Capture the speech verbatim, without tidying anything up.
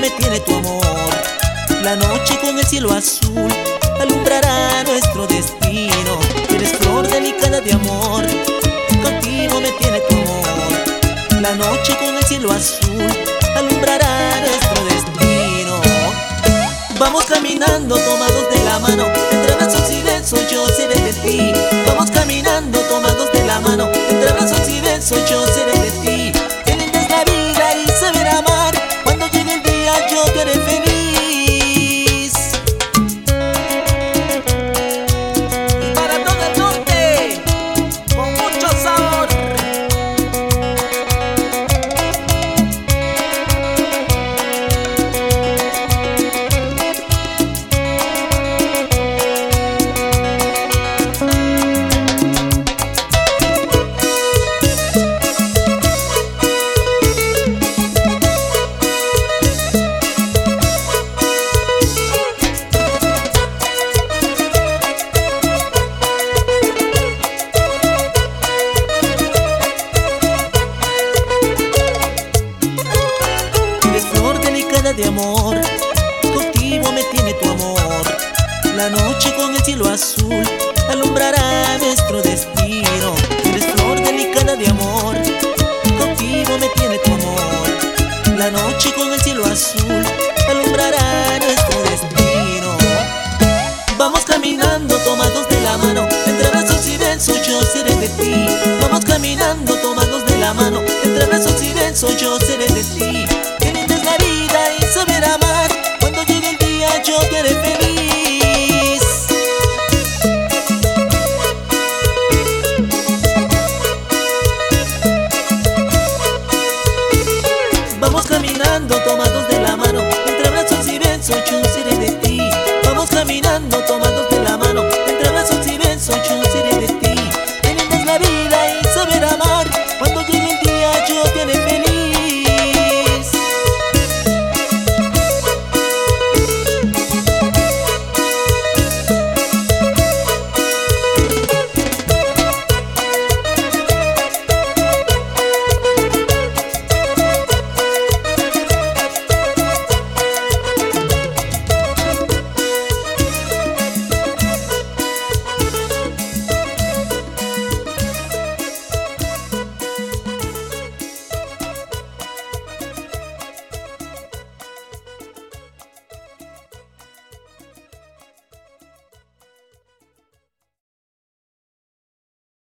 me tiene tu amor. La noche con el cielo azul alumbrará nuestro destino. Eres flor delicada de amor, contigo me tiene tu amor. La noche con el cielo azul alumbrará nuestro destino. Vamos caminando tomados de la mano, entre abrazos y besos yo seré de ti. Vamos caminando tomados de la mano, entre abrazos y besos yo seré de ti. Qué linda es la vida y saber amar, cuando llegue el día yo te haré feliz. Y para todo el norte, con mucho sabor. De amor, contigo me tiene tu amor. La noche con el cielo azul alumbrará nuestro destino. Eres flor delicada de amor, contigo me tiene tu amor. La noche con el cielo azul alumbrará nuestro destino. Vamos caminando tomados de la mano, entre abrazos y besos yo seré de ti. Vamos caminando tomados de la mano, entre abrazos y besos yo seré de ti.